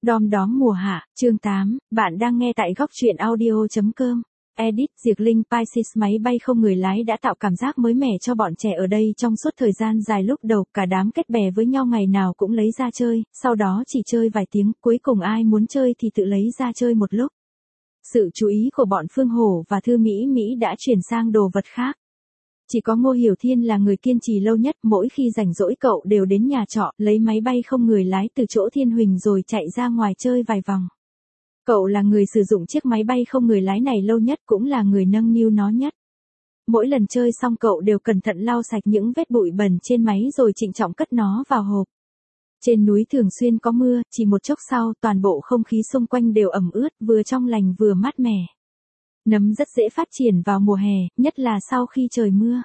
Đom đóm mùa hạ, chương 8, bạn đang nghe tại góc truyện audio.com. Edit, Diệc Linh Pisces máy bay không người lái đã tạo cảm giác mới mẻ cho bọn trẻ ở đây trong suốt thời gian dài lúc đầu, cả đám kết bè với nhau ngày nào cũng lấy ra chơi, sau đó chỉ chơi vài tiếng, cuối cùng ai muốn chơi thì tự lấy ra chơi một lúc. Sự chú ý của bọn Phương Hổ và Thư Mỹ Mỹ đã chuyển sang đồ vật khác. Chỉ có Ngô Hiểu Thiên là người kiên trì lâu nhất, mỗi khi rảnh rỗi cậu đều đến nhà trọ, lấy máy bay không người lái từ chỗ Thiên Huỳnh rồi chạy ra ngoài chơi vài vòng. Cậu là người sử dụng chiếc máy bay không người lái này lâu nhất, cũng là người nâng niu nó nhất. Mỗi lần chơi xong cậu đều cẩn thận lau sạch những vết bụi bẩn trên máy rồi trịnh trọng cất nó vào hộp. Trên núi thường xuyên có mưa, chỉ một chốc sau toàn bộ không khí xung quanh đều ẩm ướt, vừa trong lành vừa mát mẻ. Nấm rất dễ phát triển vào mùa hè, nhất là sau khi trời mưa.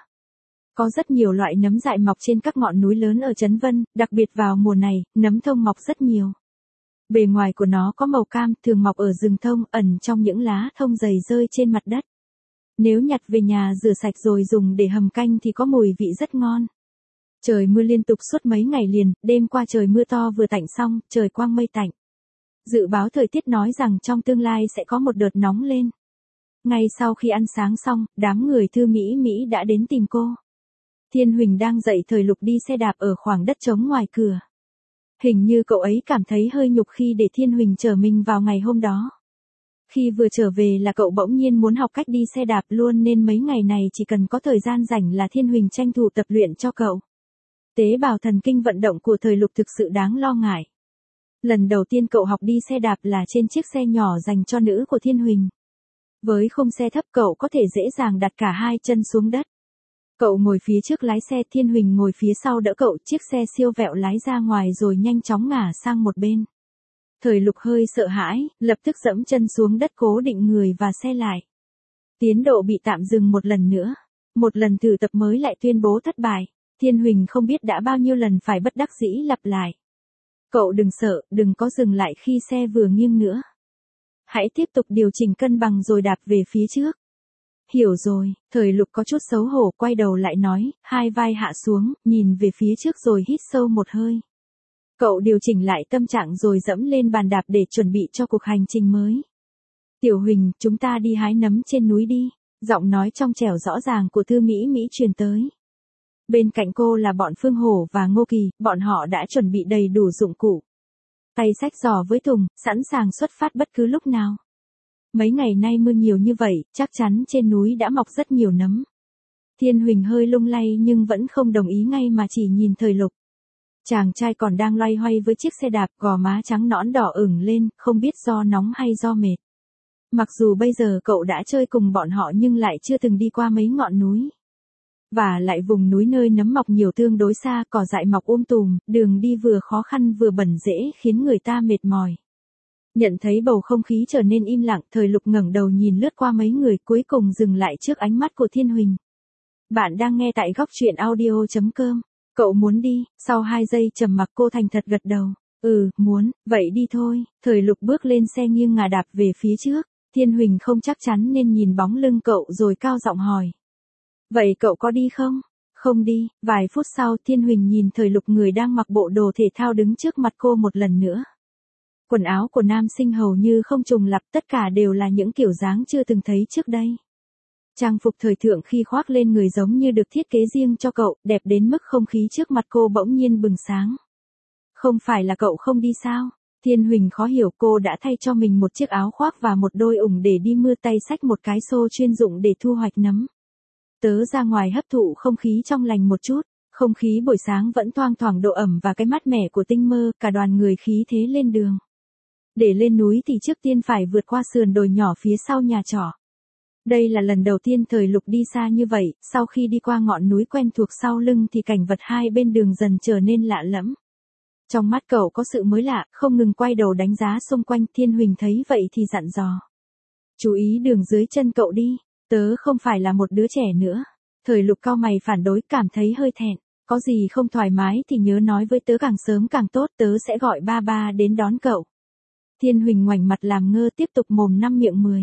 Có rất nhiều loại nấm dại mọc trên các ngọn núi lớn ở Trấn Vân, đặc biệt vào mùa này, nấm thông mọc rất nhiều. Bề ngoài của nó có màu cam, thường mọc ở rừng thông, ẩn trong những lá thông dày rơi trên mặt đất. Nếu nhặt về nhà rửa sạch rồi dùng để hầm canh thì có mùi vị rất ngon. Trời mưa liên tục suốt mấy ngày liền, đêm qua trời mưa to vừa tạnh xong, trời quang mây tạnh. Dự báo thời tiết nói rằng trong tương lai sẽ có một đợt nóng lên. Ngay sau khi ăn sáng xong, đám người Thư Mỹ Mỹ đã đến tìm cô. Thiên Huỳnh đang dạy Thời Lục đi xe đạp ở khoảng đất trống ngoài cửa. Hình như cậu ấy cảm thấy hơi nhục khi để Thiên Huỳnh chở mình vào ngày hôm đó. Khi vừa trở về là cậu bỗng nhiên muốn học cách đi xe đạp luôn, nên mấy ngày này chỉ cần có thời gian rảnh là Thiên Huỳnh tranh thủ tập luyện cho cậu. Tế bào thần kinh vận động của Thời Lục thực sự đáng lo ngại. Lần đầu tiên cậu học đi xe đạp là trên chiếc xe nhỏ dành cho nữ của Thiên Huỳnh. Với khung xe thấp cậu có thể dễ dàng đặt cả hai chân xuống đất. Cậu ngồi phía trước lái xe, Thiên Huỳnh ngồi phía sau đỡ cậu, chiếc xe siêu vẹo lái ra ngoài rồi nhanh chóng ngả sang một bên. Thời Lục hơi sợ hãi, lập tức giẫm chân xuống đất cố định người và xe lại. Tiến độ bị tạm dừng một lần nữa. Một lần thử tập mới lại tuyên bố thất bại. Thiên Huỳnh không biết đã bao nhiêu lần phải bất đắc dĩ lặp lại. Cậu đừng sợ, đừng có dừng lại khi xe vừa nghiêng nữa. Hãy tiếp tục điều chỉnh cân bằng rồi đạp về phía trước. Hiểu rồi, Thời Lục có chút xấu hổ quay đầu lại nói, hai vai hạ xuống, nhìn về phía trước rồi hít sâu một hơi. Cậu điều chỉnh lại tâm trạng rồi dẫm lên bàn đạp để chuẩn bị cho cuộc hành trình mới. Tiểu Huỳnh, chúng ta đi hái nấm trên núi đi, giọng nói trong trẻo rõ ràng của Thư Mỹ Mỹ truyền tới. Bên cạnh cô là bọn Phương Hổ và Ngô Kỳ, bọn họ đã chuẩn bị đầy đủ dụng cụ. Tay xách giỏ với thùng, sẵn sàng xuất phát bất cứ lúc nào. Mấy ngày nay mưa nhiều như vậy, chắc chắn trên núi đã mọc rất nhiều nấm. Thiên Huỳnh hơi lung lay nhưng vẫn không đồng ý ngay mà chỉ nhìn Thời Lục. Chàng trai còn đang loay hoay với chiếc xe đạp, gò má trắng nõn đỏ ửng lên, không biết do nóng hay do mệt. Mặc dù bây giờ cậu đã chơi cùng bọn họ nhưng lại chưa từng đi qua mấy ngọn núi. Và lại vùng núi nơi nấm mọc nhiều tương đối xa, cỏ dại mọc tùm, đường đi vừa khó khăn vừa bẩn dễ khiến người ta mệt mỏi. Nhận thấy bầu không khí trở nên im lặng, Thời Lục ngẩng đầu nhìn lướt qua mấy người, cuối cùng dừng lại trước ánh mắt của Thiên Huỳnh. Bạn đang nghe tại góc truyện audio.com. Cậu muốn đi? Sau 2 giây trầm mặc cô thành thật gật đầu. Muốn, vậy đi thôi. Thời Lục bước lên xe nghiêng ngả đạp về phía trước. Thiên Huỳnh không chắc chắn nên nhìn bóng lưng cậu rồi cao giọng hỏi. Vậy cậu có đi không? Không đi. Vài phút sau Thiên Huỳnh nhìn Thời Lục, người đang mặc bộ đồ thể thao đứng trước mặt cô một lần nữa. Quần áo của nam sinh hầu như không trùng lặp, tất cả đều là những kiểu dáng chưa từng thấy trước đây. Trang phục thời thượng khi khoác lên người giống như được thiết kế riêng cho cậu, đẹp đến mức không khí trước mặt cô bỗng nhiên bừng sáng. Không phải là cậu không đi sao? Thiên Huỳnh khó hiểu, cô đã thay cho mình một chiếc áo khoác và một đôi ủng để đi mưa, tay xách một cái xô chuyên dụng để thu hoạch nấm. Tớ ra ngoài hấp thụ không khí trong lành một chút. Không khí buổi sáng vẫn thoang thoảng độ ẩm và cái mát mẻ của tinh mơ, cả đoàn người khí thế lên đường. Để lên núi thì trước tiên phải vượt qua sườn đồi nhỏ phía sau nhà trọ. Đây là lần đầu tiên Thời Lục đi xa như vậy, sau khi đi qua ngọn núi quen thuộc sau lưng thì cảnh vật hai bên đường dần trở nên lạ lẫm. Trong mắt cậu có sự mới lạ, không ngừng quay đầu đánh giá xung quanh. Thiên Huỳnh thấy vậy thì dặn dò. Chú ý đường dưới chân cậu đi, tớ không phải là một đứa trẻ nữa. Thời Lục cau mày phản đối, cảm thấy hơi thẹn. Có gì không thoải mái thì nhớ nói với tớ, càng sớm càng tốt, tớ sẽ gọi ba ba đến đón cậu. Thiên Huỳnh ngoảnh mặt làm ngơ, tiếp tục mồm năm miệng mười.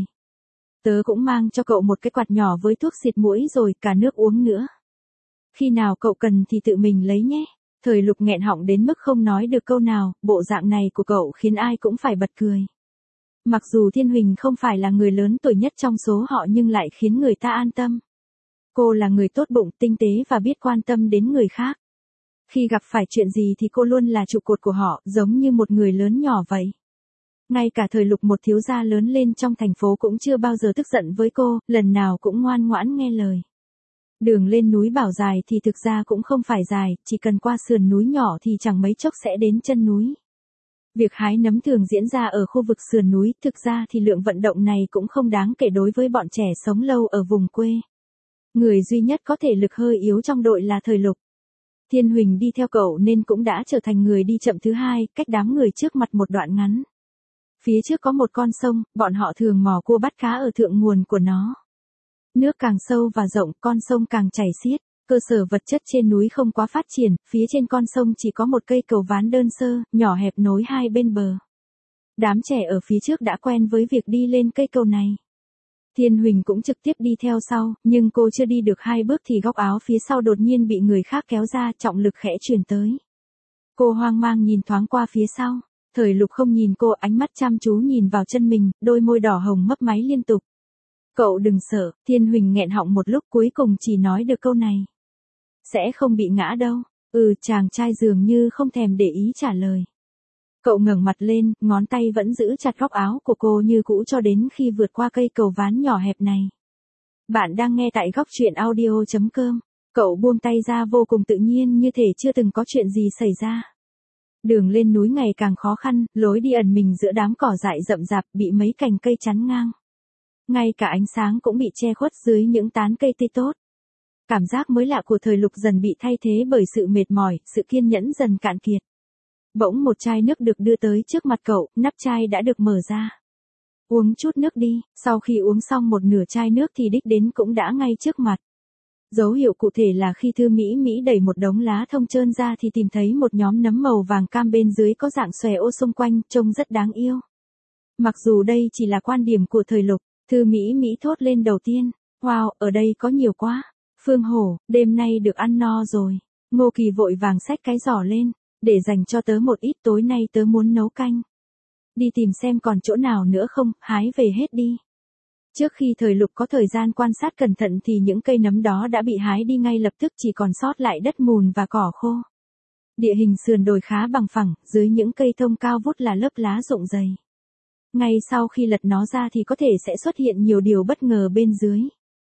Tớ cũng mang cho cậu một cái quạt nhỏ với thuốc xịt muỗi rồi cả nước uống nữa. Khi nào cậu cần thì tự mình lấy nhé. Thời Lục nghẹn họng đến mức không nói được câu nào, bộ dạng này của cậu khiến ai cũng phải bật cười. Mặc dù Thiên Huỳnh không phải là người lớn tuổi nhất trong số họ nhưng lại khiến người ta an tâm. Cô là người tốt bụng, tinh tế và biết quan tâm đến người khác. Khi gặp phải chuyện gì thì cô luôn là trụ cột của họ, giống như một người lớn nhỏ vậy. Ngay cả Thời Lục, một thiếu gia lớn lên trong thành phố, cũng chưa bao giờ tức giận với cô, lần nào cũng ngoan ngoãn nghe lời. Đường lên núi bảo dài thì thực ra cũng không phải dài, chỉ cần qua sườn núi nhỏ thì chẳng mấy chốc sẽ đến chân núi. Việc hái nấm thường diễn ra ở khu vực sườn núi, thực ra thì lượng vận động này cũng không đáng kể đối với bọn trẻ sống lâu ở vùng quê. Người duy nhất có thể lực hơi yếu trong đội là Thời Lục. Thiên Huỳnh đi theo cậu nên cũng đã trở thành người đi chậm thứ hai, cách đám người trước mặt một đoạn ngắn. Phía trước có một con sông, bọn họ thường mò cua bắt cá ở thượng nguồn của nó. Nước càng sâu và rộng, con sông càng chảy xiết. Cơ sở vật chất trên núi không quá phát triển, phía trên con sông chỉ có một cây cầu ván đơn sơ, nhỏ hẹp nối hai bên bờ. Đám trẻ ở phía trước đã quen với việc đi lên cây cầu này. Thiên Huỳnh cũng trực tiếp đi theo sau, nhưng cô chưa đi được 2 bước thì góc áo phía sau đột nhiên bị người khác kéo ra, trọng lực khẽ truyền tới. Cô hoang mang nhìn thoáng qua phía sau. Thời Lục không nhìn cô, ánh mắt chăm chú nhìn vào chân mình, đôi môi đỏ hồng mấp máy liên tục. Cậu đừng sợ. Thiên Huỳnh nghẹn họng một lúc, cuối cùng chỉ nói được câu này. Sẽ không bị ngã đâu. Chàng trai dường như không thèm để ý trả lời. Cậu ngẩng mặt lên, ngón tay vẫn giữ chặt góc áo của cô như cũ cho đến khi vượt qua cây cầu ván nhỏ hẹp này. Bạn đang nghe tại góc truyện audio.com. Cậu buông tay ra vô cùng tự nhiên, như thể chưa từng có chuyện gì xảy ra. Đường lên núi ngày càng khó khăn, lối đi ẩn mình giữa đám cỏ dại rậm rạp, bị mấy cành cây chắn ngang. Ngay cả ánh sáng cũng bị che khuất dưới những tán cây tươi tốt. Cảm giác mới lạ của Thời Lục dần bị thay thế bởi sự mệt mỏi, sự kiên nhẫn dần cạn kiệt. Bỗng một chai nước được đưa tới trước mặt cậu, nắp chai đã được mở ra. Uống chút nước đi. Sau khi uống xong một nửa chai nước thì đích đến cũng đã ngay trước mặt. Dấu hiệu cụ thể là khi Thư Mỹ Mỹ đẩy một đống lá thông trơn ra thì tìm thấy một nhóm nấm màu vàng cam bên dưới có dạng xòe ô xung quanh, trông rất đáng yêu. Mặc dù đây chỉ là quan điểm của Thời Lục, Thư Mỹ Mỹ thốt lên đầu tiên. Wow, ở đây có nhiều quá. Phương Hổ, đêm nay được ăn no rồi. Ngô Kỳ vội vàng xách cái giỏ lên. Để dành cho tớ một ít, tối nay tớ muốn nấu canh. Đi tìm xem còn chỗ nào nữa không, hái về hết đi. Trước khi Thời Lục có thời gian quan sát cẩn thận thì những cây nấm đó đã bị hái đi ngay lập tức, chỉ còn sót lại đất mùn và cỏ khô. Địa hình sườn đồi khá bằng phẳng, dưới những cây thông cao vút là lớp lá rụng dày. Ngay sau khi lật nó ra thì có thể sẽ xuất hiện nhiều điều bất ngờ bên dưới.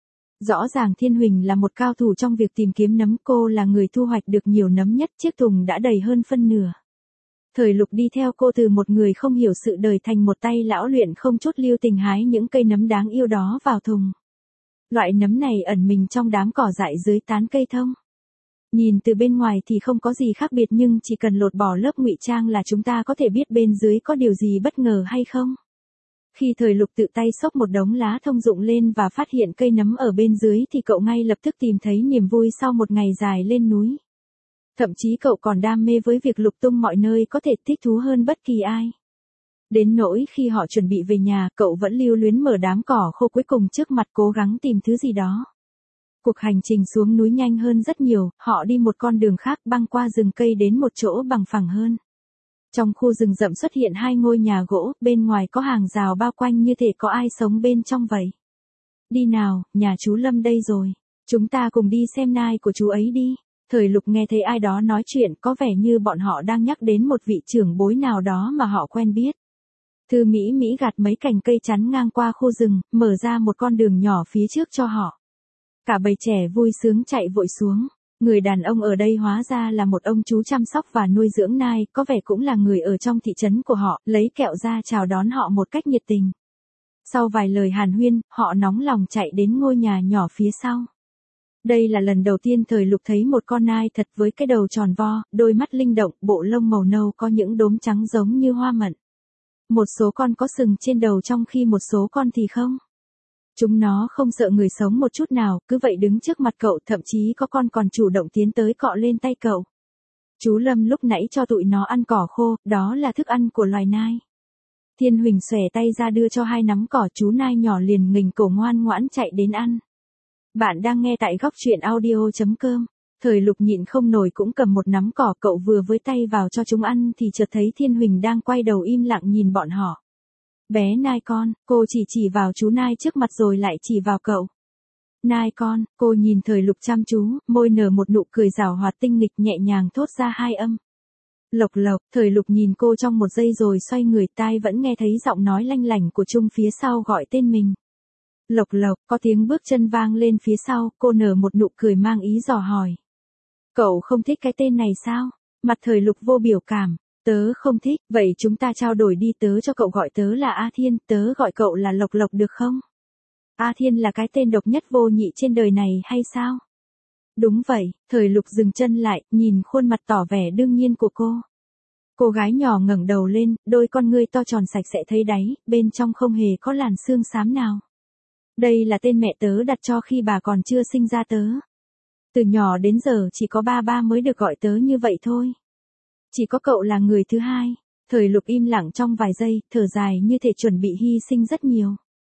Rõ ràng Thiên Huỳnh là một cao thủ trong việc tìm kiếm nấm, cô là người thu hoạch được nhiều nấm nhất, chiếc thùng đã đầy hơn phân nửa. Thời Lục đi theo cô từ một người không hiểu sự đời thành một tay lão luyện không chút lưu tình hái những cây nấm đáng yêu đó vào thùng. Loại nấm này ẩn mình trong đám cỏ dại dưới tán cây thông. Nhìn từ bên ngoài thì không có gì khác biệt, nhưng chỉ cần lột bỏ lớp ngụy trang là chúng ta có thể biết bên dưới có điều gì bất ngờ hay không. Khi Thời Lục tự tay xốc một đống lá thông rụng lên và phát hiện cây nấm ở bên dưới thì cậu ngay lập tức tìm thấy niềm vui sau một ngày dài lên núi. Thậm chí cậu còn đam mê với việc lục tung mọi nơi, có thể thích thú hơn bất kỳ ai. Đến nỗi khi họ chuẩn bị về nhà, cậu vẫn lưu luyến mở đám cỏ khô cuối cùng trước mặt, cố gắng tìm thứ gì đó. Cuộc hành trình xuống núi nhanh hơn rất nhiều, họ đi một con đường khác băng qua rừng cây đến một chỗ bằng phẳng hơn. Trong khu rừng rậm xuất hiện 2 ngôi nhà gỗ, bên ngoài có hàng rào bao quanh như thể có ai sống bên trong vậy. Đi nào, nhà chú Lâm đây rồi. Chúng ta cùng đi xem nai của chú ấy đi. Thời Lục nghe thấy ai đó nói chuyện, có vẻ như bọn họ đang nhắc đến một vị trưởng bối nào đó mà họ quen biết. Thư Mỹ Mỹ gạt mấy cành cây chắn ngang qua khu rừng, mở ra một con đường nhỏ phía trước cho họ. Cả bầy trẻ vui sướng chạy vội xuống. Người đàn ông ở đây hóa ra là một ông chú chăm sóc và nuôi dưỡng nai, có vẻ cũng là người ở trong thị trấn của họ, lấy kẹo ra chào đón họ một cách nhiệt tình. Sau vài lời hàn huyên, họ nóng lòng chạy đến ngôi nhà nhỏ phía sau. Đây là lần đầu tiên Thời Lục thấy một con nai thật với cái đầu tròn vo, đôi mắt linh động, bộ lông màu nâu có những đốm trắng giống như hoa mận. Một số con có sừng trên đầu trong khi một số con thì không. Chúng nó không sợ người sống một chút nào, cứ vậy đứng trước mặt cậu, thậm chí có con còn chủ động tiến tới cọ lên tay cậu. Chú Lâm lúc nãy cho tụi nó ăn cỏ khô, đó là thức ăn của loài nai. Thiên Huỳnh xòe tay ra đưa cho 2 nắm cỏ, chú nai nhỏ liền nghình cổ ngoan ngoãn chạy đến ăn. Bạn đang nghe tại góc truyện audio.com. Thời Lục nhịn không nổi cũng cầm một nắm cỏ, cậu vừa với tay vào cho chúng ăn thì chợt thấy Thiên Huỳnh đang quay đầu im lặng nhìn bọn họ. Bé Nai con, cô chỉ vào chú Nai trước mặt rồi lại chỉ vào cậu. Nai con, cô nhìn Thời Lục chăm chú, môi nở một nụ cười giảo hoạt tinh nghịch, nhẹ nhàng thốt ra hai âm. Lộc Lộc. Thời Lục nhìn cô trong một giây rồi xoay người, tai vẫn nghe thấy giọng nói lanh lảnh của Trung phía sau gọi tên mình. Lộc Lộc. Có tiếng bước chân vang lên phía sau, cô nở một nụ cười mang ý dò hỏi. Cậu không thích cái tên này sao? Mặt Thời Lục vô biểu cảm. Tớ không thích, vậy chúng ta trao đổi đi, tớ cho cậu gọi tớ là A Thiên, tớ gọi cậu là Lộc Lộc được không? A Thiên là cái tên độc nhất vô nhị trên đời này hay sao? Đúng vậy. Thời Lục dừng chân lại, nhìn khuôn mặt tỏ vẻ đương nhiên của cô. Cô gái nhỏ ngẩng đầu lên, đôi con ngươi to tròn sạch sẽ thấy đáy, bên trong không hề có làn xương xám nào. Đây là tên mẹ tớ đặt cho khi bà còn chưa sinh ra tớ. Từ nhỏ đến giờ chỉ có ba mới được gọi tớ như vậy thôi. Chỉ có cậu là người thứ hai. Thời Lục im lặng trong vài giây, thở dài như thể chuẩn bị hy sinh rất nhiều.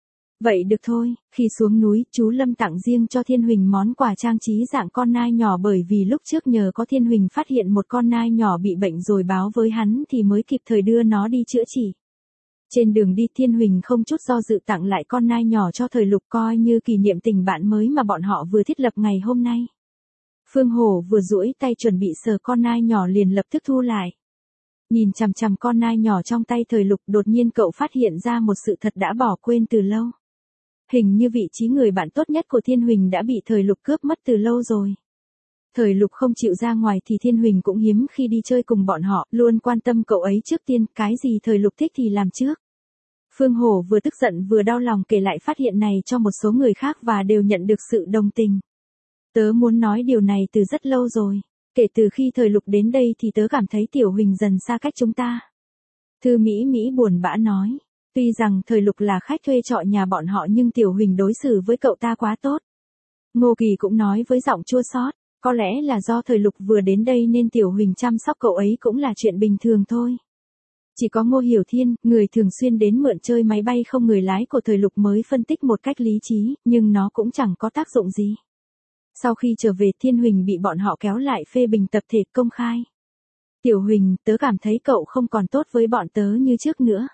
Vậy được thôi, khi xuống núi, chú Lâm tặng riêng cho Thiên Huỳnh món quà trang trí dạng con nai nhỏ, bởi vì lúc trước nhờ có Thiên Huỳnh phát hiện một con nai nhỏ bị bệnh rồi báo với hắn thì mới kịp thời đưa nó đi chữa trị. Trên đường đi, Thiên Huỳnh không chút do dự tặng lại con nai nhỏ cho Thời Lục, coi như kỷ niệm tình bạn mới mà bọn họ vừa thiết lập ngày hôm nay. Phương Hổ vừa duỗi tay chuẩn bị sờ con nai nhỏ liền lập tức thu lại. Nhìn chằm chằm con nai nhỏ trong tay Thời Lục, đột nhiên cậu phát hiện ra một sự thật đã bỏ quên từ lâu. Hình như vị trí người bạn tốt nhất của Thiên Huỳnh đã bị Thời Lục cướp mất từ lâu rồi. Thời Lục không chịu ra ngoài thì Thiên Huỳnh cũng hiếm khi đi chơi cùng bọn họ, luôn quan tâm cậu ấy trước tiên, cái gì Thời Lục thích thì làm trước. Phương Hổ vừa tức giận vừa đau lòng kể lại phát hiện này cho một số người khác và đều nhận được sự đồng tình. Tớ muốn nói điều này từ rất lâu rồi. Kể từ khi Thời Lục đến đây thì tớ cảm thấy Tiểu Huỳnh dần xa cách chúng ta. Thư Mỹ Mỹ buồn bã nói. Tuy rằng Thời Lục là khách thuê trọ nhà bọn họ nhưng Tiểu Huỳnh đối xử với cậu ta quá tốt. Ngô Kỳ cũng nói với giọng chua xót. Có lẽ là do Thời Lục vừa đến đây nên Tiểu Huỳnh chăm sóc cậu ấy cũng là chuyện bình thường thôi. Chỉ có Ngô Hiểu Thiên, người thường xuyên đến mượn chơi máy bay không người lái của Thời Lục mới phân tích một cách lý trí, nhưng nó cũng chẳng có tác dụng gì. Sau khi trở về, Thiên Huỳnh bị bọn họ kéo lại phê bình tập thể công khai. Tiểu Huỳnh, tớ cảm thấy cậu không còn tốt với bọn tớ như trước nữa.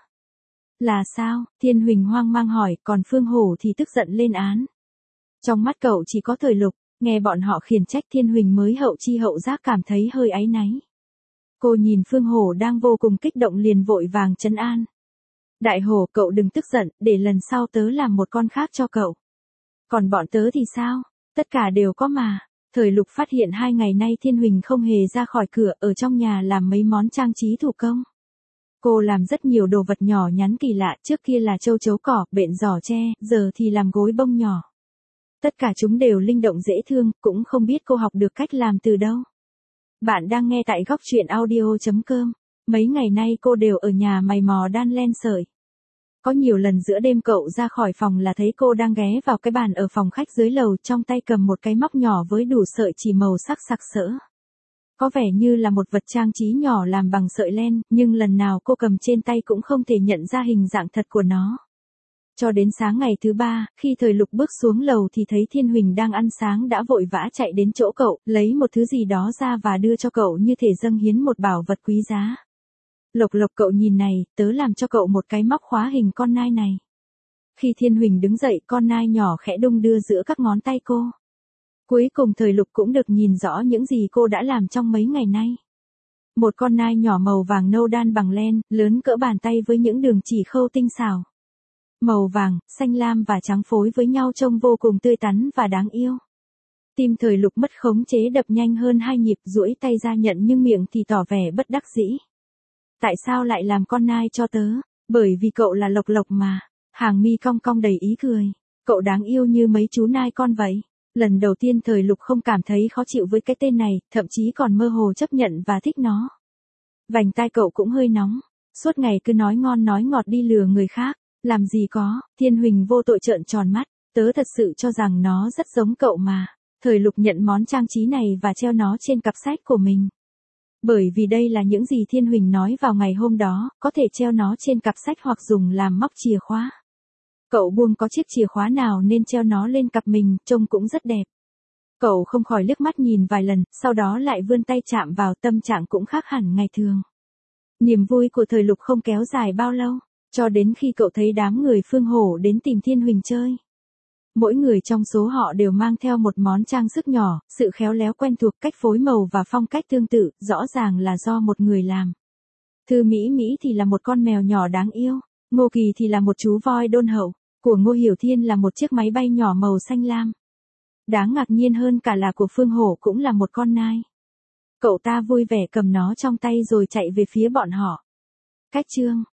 Là sao? Thiên Huỳnh hoang mang hỏi, còn Phương Hổ thì tức giận lên án. Trong mắt cậu chỉ có Thời Lục, nghe bọn họ khiển trách Thiên Huỳnh mới hậu chi hậu giác cảm thấy hơi áy náy. Cô nhìn Phương Hổ đang vô cùng kích động liền vội vàng trấn an. Đại Hổ, cậu đừng tức giận, để lần sau tớ làm một con khác cho cậu. Còn bọn tớ thì sao? Tất cả đều có mà. Thời Lục phát hiện 2 ngày nay Thiên Huỳnh không hề ra khỏi cửa, ở trong nhà làm mấy món trang trí thủ công. Cô làm rất nhiều đồ vật nhỏ nhắn kỳ lạ, trước kia là châu chấu cỏ, bện giỏ tre, giờ thì làm gối bông nhỏ. Tất cả chúng đều linh động dễ thương, cũng không biết cô học được cách làm từ đâu. Bạn đang nghe tại góc truyện audio.com. Mấy ngày nay cô đều ở nhà mày mò đan len sợi. Có nhiều lần giữa đêm cậu ra khỏi phòng là thấy cô đang ghé vào cái bàn ở phòng khách dưới lầu, trong tay cầm một cái móc nhỏ với đủ sợi chỉ màu sắc sặc sỡ. Có vẻ như là một vật trang trí nhỏ làm bằng sợi len, nhưng lần nào cô cầm trên tay cũng không thể nhận ra hình dạng thật của nó. Cho đến sáng ngày thứ 3, khi Thời Lục bước xuống lầu thì thấy Thiên Huỳnh đang ăn sáng đã vội vã chạy đến chỗ cậu, lấy một thứ gì đó ra và đưa cho cậu như thể dâng hiến một bảo vật quý giá. Lộc Lộc, cậu nhìn này, tớ làm cho cậu một cái móc khóa hình con nai này. Khi Thiên Huỳnh đứng dậy, con nai nhỏ khẽ đung đưa giữa các ngón tay cô. Cuối cùng Thời Lục cũng được nhìn rõ những gì cô đã làm trong mấy ngày nay. Một con nai nhỏ màu vàng nâu đan bằng len, lớn cỡ bàn tay với những đường chỉ khâu tinh xảo. Màu vàng, xanh lam và trắng phối với nhau trông vô cùng tươi tắn và đáng yêu. Tim Thời Lục mất khống chế đập nhanh hơn 2 nhịp, duỗi tay ra nhận nhưng miệng thì tỏ vẻ bất đắc dĩ. Tại sao lại làm con nai cho tớ? Bởi vì cậu là Lộc Lộc mà. Hàng mi cong cong đầy ý cười. Cậu đáng yêu như mấy chú nai con vậy. Lần đầu tiên Thời Lục không cảm thấy khó chịu với cái tên này, thậm chí còn mơ hồ chấp nhận và thích nó. Vành tai cậu cũng hơi nóng. Suốt ngày cứ nói ngon nói ngọt đi lừa người khác. Làm gì có, Thiên Huỳnh vô tội trợn tròn mắt. Tớ thật sự cho rằng nó rất giống cậu mà. Thời Lục nhận món trang trí này và treo nó trên cặp sách của mình. Bởi vì đây là những gì Thiên Huỳnh nói vào ngày hôm đó, có thể treo nó trên cặp sách hoặc dùng làm móc chìa khóa. Cậu buông có chiếc chìa khóa nào nên treo nó lên cặp mình, trông cũng rất đẹp. Cậu không khỏi liếc mắt nhìn vài lần, sau đó lại vươn tay chạm vào, tâm trạng cũng khác hẳn ngày thường. Niềm vui của thời Lục không kéo dài bao lâu, cho đến khi cậu thấy đám người Phương Hổ đến tìm Thiên Huỳnh chơi. Mỗi người trong số họ đều mang theo một món trang sức nhỏ, sự khéo léo quen thuộc, cách phối màu và phong cách tương tự, rõ ràng là do một người làm. Thư Mỹ Mỹ thì là một con mèo nhỏ đáng yêu, Ngô Kỳ thì là một chú voi đôn hậu, của Ngô Hiểu Thiên là một chiếc máy bay nhỏ màu xanh lam. Đáng ngạc nhiên hơn cả là của Phương Hổ cũng là một con nai. Cậu ta vui vẻ cầm nó trong tay rồi chạy về phía bọn họ. Cách chương